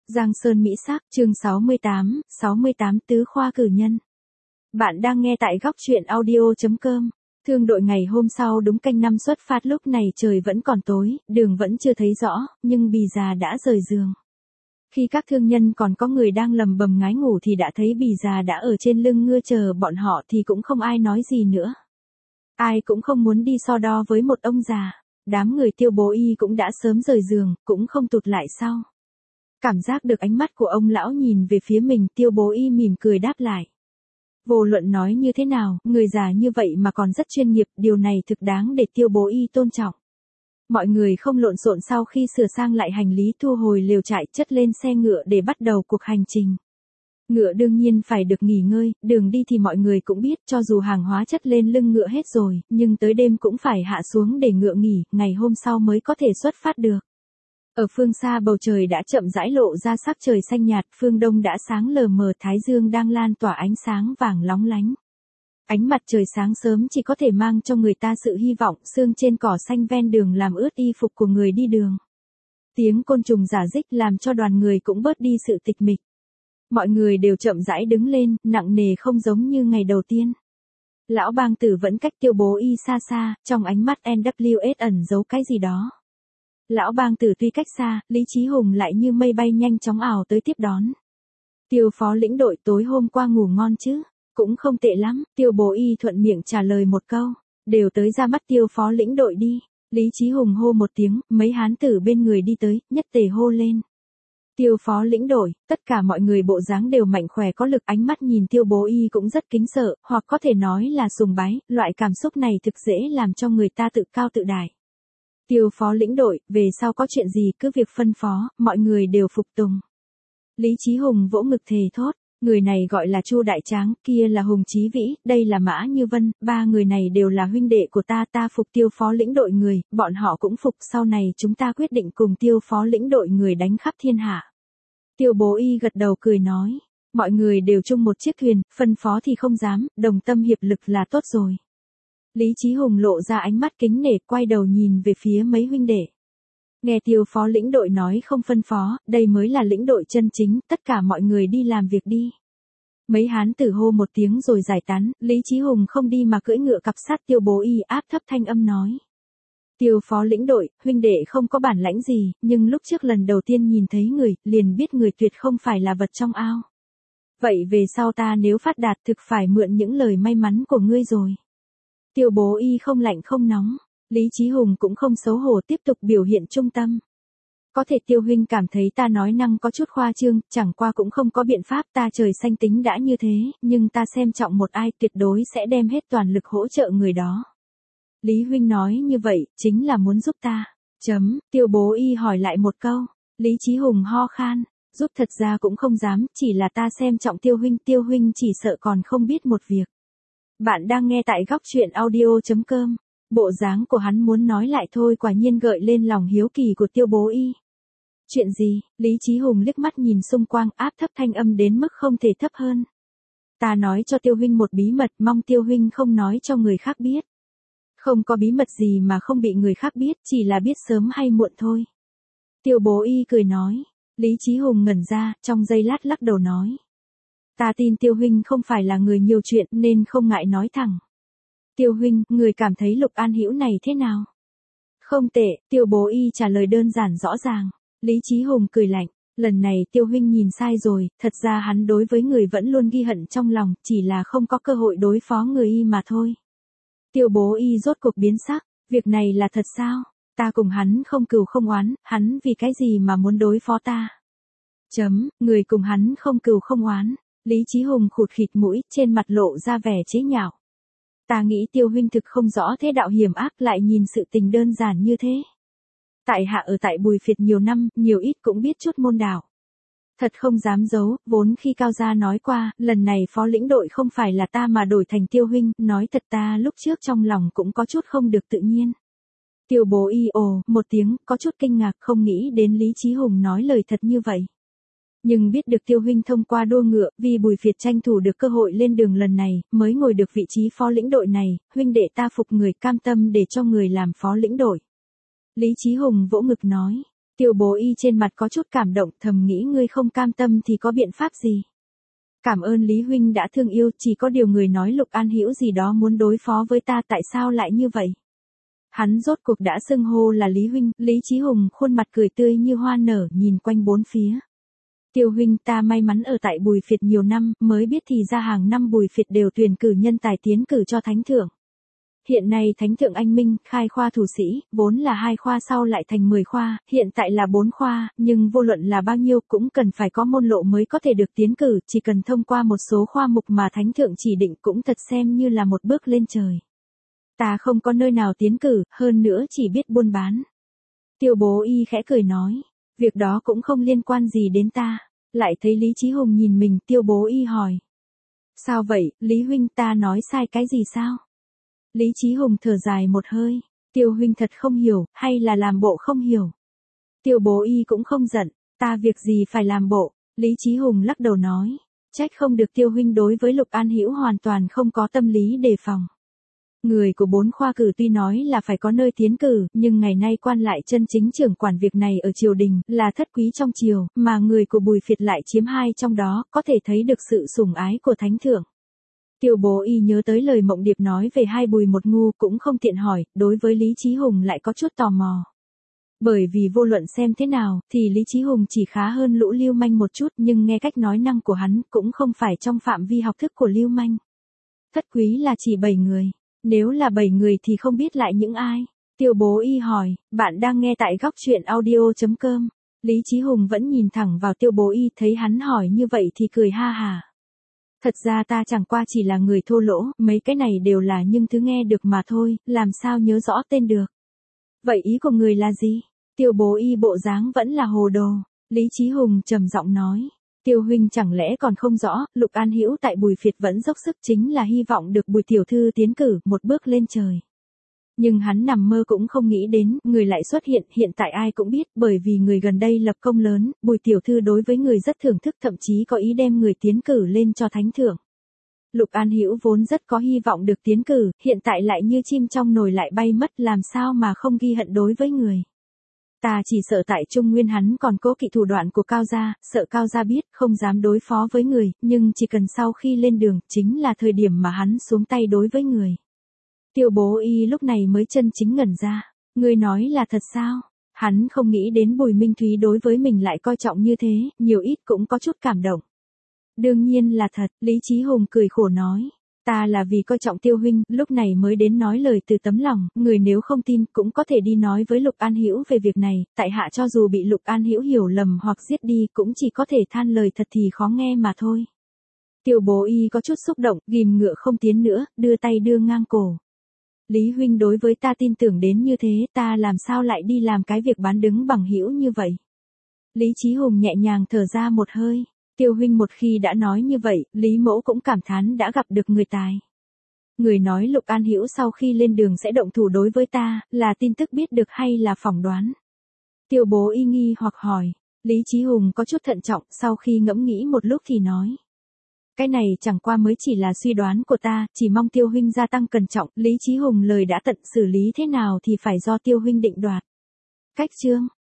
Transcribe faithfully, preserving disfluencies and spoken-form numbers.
Giang Sơn Mỹ Sắc, chương sáu mươi tám, sáu mươi tám tứ khoa cử nhân. Bạn đang nghe tại góc truyện audio chấm com. Thương đội ngày hôm sau đúng canh năm xuất phát, lúc này trời vẫn còn tối, đường vẫn chưa thấy rõ, nhưng Bì già đã rời giường. Khi các thương nhân còn có người đang lầm bầm ngái ngủ thì đã thấy Bì già đã ở trên lưng ngựa chờ bọn họ, thì cũng không ai nói gì nữa. Ai cũng không muốn đi so đo với một ông già. Đám người Tiêu Bố Y cũng đã sớm rời giường, cũng không tụt lại sau. Cảm giác được ánh mắt của ông lão nhìn về phía mình, Tiêu Bố Y mỉm cười đáp lại. Vô luận nói như thế nào, người già như vậy mà còn rất chuyên nghiệp, điều này thực đáng để Tiêu Bố Y tôn trọng. Mọi người không lộn xộn, sau khi sửa sang lại hành lý thu hồi lều trại, chất lên xe ngựa để bắt đầu cuộc hành trình. Ngựa đương nhiên phải được nghỉ ngơi, đường đi thì mọi người cũng biết, cho dù hàng hóa chất lên lưng ngựa hết rồi, nhưng tới đêm cũng phải hạ xuống để ngựa nghỉ, ngày hôm sau mới có thể xuất phát được. Ở phương xa bầu trời đã chậm rãi lộ ra sắc trời xanh nhạt, phương đông đã sáng lờ mờ, thái dương đang lan tỏa ánh sáng vàng lóng lánh. Ánh mặt trời sáng sớm chỉ có thể mang cho người ta sự hy vọng, sương trên cỏ xanh ven đường làm ướt y phục của người đi đường. Tiếng côn trùng rả rích làm cho đoàn người cũng bớt đi sự tịch mịch. Mọi người đều chậm rãi đứng lên, nặng nề không giống như ngày đầu tiên. Lão Bang Tử vẫn cách Tiêu Bố Y xa xa, trong ánh mắt en vê ét ẩn giấu cái gì đó. Lão Bang Tử tuy cách xa, Lý Chí Hùng lại như mây bay nhanh chóng ảo tới tiếp đón. Tiêu phó lĩnh đội, tối hôm qua ngủ ngon chứ? Cũng không tệ lắm, Tiêu Bố Y thuận miệng trả lời một câu. Đều tới ra mắt Tiêu phó lĩnh đội đi. Lý Chí Hùng hô một tiếng, mấy hán tử bên người đi tới, nhất tề hô lên. Tiêu phó lĩnh đội, tất cả mọi người bộ dáng đều mạnh khỏe có lực, ánh mắt nhìn Tiêu Bố Y cũng rất kính sợ, hoặc có thể nói là sùng bái, loại cảm xúc này thực dễ làm cho người ta tự cao tự đại. Tiêu phó lĩnh đội, về sau có chuyện gì cứ việc phân phó, mọi người đều phục tùng. Lý Chí Hùng vỗ ngực thề thốt, người này gọi là Chu Đại Tráng, kia là Hùng Chí Vĩ, đây là Mã Như Vân, ba người này đều là huynh đệ của ta, ta phục Tiêu phó lĩnh đội người, bọn họ cũng phục, sau này chúng ta quyết định cùng Tiêu phó lĩnh đội người đánh khắp thiên hạ. Tiêu Bố Y gật đầu cười nói, mọi người đều chung một chiếc thuyền, phân phó thì không dám, đồng tâm hiệp lực là tốt rồi. Lý Chí Hùng lộ ra ánh mắt kính nể, quay đầu nhìn về phía mấy huynh đệ. Nghe Tiêu phó lĩnh đội nói không phân phó, đây mới là lĩnh đội chân chính, tất cả mọi người đi làm việc đi. Mấy hán tử hô một tiếng rồi giải tán, Lý Chí Hùng không đi mà cưỡi ngựa cặp sát Tiêu Bố Y, áp thấp thanh âm nói. Tiêu phó lĩnh đội, huynh đệ không có bản lãnh gì, nhưng lúc trước lần đầu tiên nhìn thấy người, liền biết người tuyệt không phải là vật trong ao. Vậy về sau ta nếu phát đạt thực phải mượn những lời may mắn của ngươi rồi. Tiêu Bố Y không lạnh không nóng, Lý Chí Hùng cũng không xấu hổ tiếp tục biểu hiện trung tâm. Có thể Tiêu huynh cảm thấy ta nói năng có chút khoa trương, chẳng qua cũng không có biện pháp, ta trời xanh tính đã như thế, nhưng ta xem trọng một ai tuyệt đối sẽ đem hết toàn lực hỗ trợ người đó. Lý huynh nói như vậy, chính là muốn giúp ta. Chấm, Tiêu Bố Y hỏi lại một câu. Lý Chí Hùng ho khan, giúp thật ra cũng không dám, chỉ là ta xem trọng Tiêu huynh, Tiêu huynh chỉ sợ còn không biết một việc. Bạn đang nghe tại góc truyện audio chấm com. Bộ dáng của hắn muốn nói lại thôi, quả nhiên gợi lên lòng hiếu kỳ của Tiêu Bố Y. Chuyện gì? Lý Chí Hùng liếc mắt nhìn xung quanh, áp thấp thanh âm đến mức không thể thấp hơn. Ta nói cho Tiêu huynh một bí mật, mong Tiêu huynh không nói cho người khác biết. Không có bí mật gì mà không bị người khác biết, chỉ là biết sớm hay muộn thôi. Tiêu Bố Y cười nói. Lý Chí Hùng ngẩn ra, trong giây lát lắc đầu nói. Ta tin Tiêu huynh không phải là người nhiều chuyện nên không ngại nói thẳng. Tiêu huynh, người cảm thấy Lục An Hữu này thế nào? Không tệ, Tiêu Bố Y trả lời đơn giản rõ ràng. Lý Chí Hùng cười lạnh, lần này Tiêu huynh nhìn sai rồi, thật ra hắn đối với người vẫn luôn ghi hận trong lòng, chỉ là không có cơ hội đối phó người y mà thôi. Tiêu Bố Y rốt cuộc biến sắc, việc này là thật sao? Ta cùng hắn không cừu không oán, hắn vì cái gì mà muốn đối phó ta? Chấm, người cùng hắn không cừu không oán. Lý Chí Hùng khụt khịt mũi, trên mặt lộ ra vẻ chế nhạo. Ta nghĩ Tiêu huynh thực không rõ thế đạo hiểm ác, lại nhìn sự tình đơn giản như thế. Tại hạ ở tại Bùi Phiệt nhiều năm, nhiều ít cũng biết chút môn đạo. Thật không dám giấu, vốn khi Cao Gia nói qua, lần này phó lĩnh đội không phải là ta mà đổi thành Tiêu huynh, nói thật ta lúc trước trong lòng cũng có chút không được tự nhiên. Tiêu Bố Y ồ, một tiếng, có chút kinh ngạc, không nghĩ đến Lý Chí Hùng nói lời thật như vậy. Nhưng biết được Tiêu huynh thông qua đua ngựa, vì Bùi Phiệt tranh thủ được cơ hội lên đường lần này, mới ngồi được vị trí phó lĩnh đội này, huynh đệ ta phục người, cam tâm để cho người làm phó lĩnh đội. Lý Chí Hùng vỗ ngực nói. Tiêu Bố Y trên mặt có chút cảm động, thầm nghĩ ngươi không cam tâm thì có biện pháp gì. Cảm ơn Lý huynh đã thương yêu, chỉ có điều người nói Lục An Hữu gì đó muốn đối phó với ta, tại sao lại như vậy? Hắn rốt cuộc đã xưng hô là Lý huynh. Lý Chí Hùng khuôn mặt cười tươi như hoa nở, nhìn quanh bốn phía. Tiêu huynh, ta may mắn ở tại Bùi Phiệt nhiều năm, mới biết thì ra hàng năm Bùi Phiệt đều tuyển cử nhân tài tiến cử cho thánh thượng. Hiện nay thánh thượng anh minh, khai khoa thủ sĩ, vốn là hai khoa sau lại thành mười khoa, hiện tại là bốn khoa, nhưng vô luận là bao nhiêu cũng cần phải có môn lộ mới có thể được tiến cử, chỉ cần thông qua một số khoa mục mà thánh thượng chỉ định cũng thật xem như là một bước lên trời. Ta không có nơi nào tiến cử, hơn nữa chỉ biết buôn bán. Tiêu Bố Y khẽ cười nói, việc đó cũng không liên quan gì đến ta. Lại thấy Lý Chí Hùng nhìn mình, Tiêu Bố Y hỏi. Sao vậy, Lý huynh, ta nói sai cái gì sao? Lý Chí Hùng thở dài một hơi, Tiêu huynh thật không hiểu, hay là làm bộ không hiểu? Tiêu Bố Y cũng không giận, ta việc gì phải làm bộ? Lý Chí Hùng lắc đầu nói, trách không được Tiêu huynh đối với Lục An Hữu hoàn toàn không có tâm lý đề phòng. Người của bốn khoa cử tuy nói là phải có nơi tiến cử, nhưng ngày nay quan lại chân chính trưởng quản việc này ở triều đình, là thất quý trong triều, mà người của Bùi Phiệt lại chiếm hai trong đó, có thể thấy được sự sủng ái của thánh thượng. Tiêu Bố Y nhớ tới lời Mộng Điệp nói về hai Bùi một ngu, cũng không tiện hỏi, đối với Lý Chí Hùng lại có chút tò mò. Bởi vì vô luận xem thế nào, thì Lý Chí Hùng chỉ khá hơn Lũ Lưu Manh một chút, nhưng nghe cách nói năng của hắn, cũng không phải trong phạm vi học thức của Lưu Manh. Thất quý là chỉ bảy người. Nếu là bảy người thì không biết lại những ai? Tiêu Bố Y hỏi, bạn đang nghe tại góc truyện audio chấm com. Lý Chí Hùng vẫn nhìn thẳng vào Tiêu Bố Y, thấy hắn hỏi như vậy thì cười ha hà. Thật ra ta chẳng qua chỉ là người thô lỗ, mấy cái này đều là những thứ nghe được mà thôi, làm sao nhớ rõ tên được. Vậy ý của người là gì? Tiêu Bố Y bộ dáng vẫn là hồ đồ. Lý Chí Hùng trầm giọng nói. Tiêu huynh chẳng lẽ còn không rõ, Lục An Hữu tại Bùi Phiệt vẫn dốc sức chính là hy vọng được Bùi tiểu thư tiến cử, một bước lên trời. Nhưng hắn nằm mơ cũng không nghĩ đến, người lại xuất hiện, hiện tại ai cũng biết, bởi vì người gần đây lập công lớn, Bùi tiểu thư đối với người rất thưởng thức, thậm chí có ý đem người tiến cử lên cho thánh thượng. Lục An Hữu vốn rất có hy vọng được tiến cử, hiện tại lại như chim trong nồi lại bay mất, làm sao mà không ghi hận đối với người. Ta chỉ sợ tại Trung Nguyên hắn còn cố kỵ thủ đoạn của Cao gia, sợ Cao gia biết, không dám đối phó với người, nhưng chỉ cần sau khi lên đường, chính là thời điểm mà hắn xuống tay đối với người. Tiêu Bố Y lúc này mới chân chính ngẩn ra, ngươi nói là thật sao? Hắn không nghĩ đến Bùi Minh Thúy đối với mình lại coi trọng như thế, nhiều ít cũng có chút cảm động. Đương nhiên là thật, Lý Chí Hùng cười khổ nói. Ta là vì coi trọng Tiêu huynh, lúc này mới đến nói lời từ tấm lòng, người nếu không tin cũng có thể đi nói với Lục An Hữu về việc này, tại hạ cho dù bị Lục An Hữu hiểu lầm hoặc giết đi cũng chỉ có thể than lời thật thì khó nghe mà thôi. Tiêu Bố Y có chút xúc động, ghim ngựa không tiến nữa, đưa tay đưa ngang cổ. Lý huynh đối với ta tin tưởng đến như thế, ta làm sao lại đi làm cái việc bán đứng bằng hữu như vậy? Lý Chí Hùng nhẹ nhàng thở ra một hơi. Tiêu huynh một khi đã nói như vậy, Lý mẫu cũng cảm thán đã gặp được người tài. Người nói Lục An Hữu sau khi lên đường sẽ động thủ đối với ta, là tin tức biết được hay là phỏng đoán? Tiêu Bố Y nghi hoặc hỏi. Lý Chí Hùng có chút thận trọng, sau khi ngẫm nghĩ một lúc thì nói. Cái này chẳng qua mới chỉ là suy đoán của ta, chỉ mong Tiêu huynh gia tăng cẩn trọng. Lý Chí Hùng lời đã tận, xử lý thế nào thì phải do Tiêu huynh định đoạt. Cách chương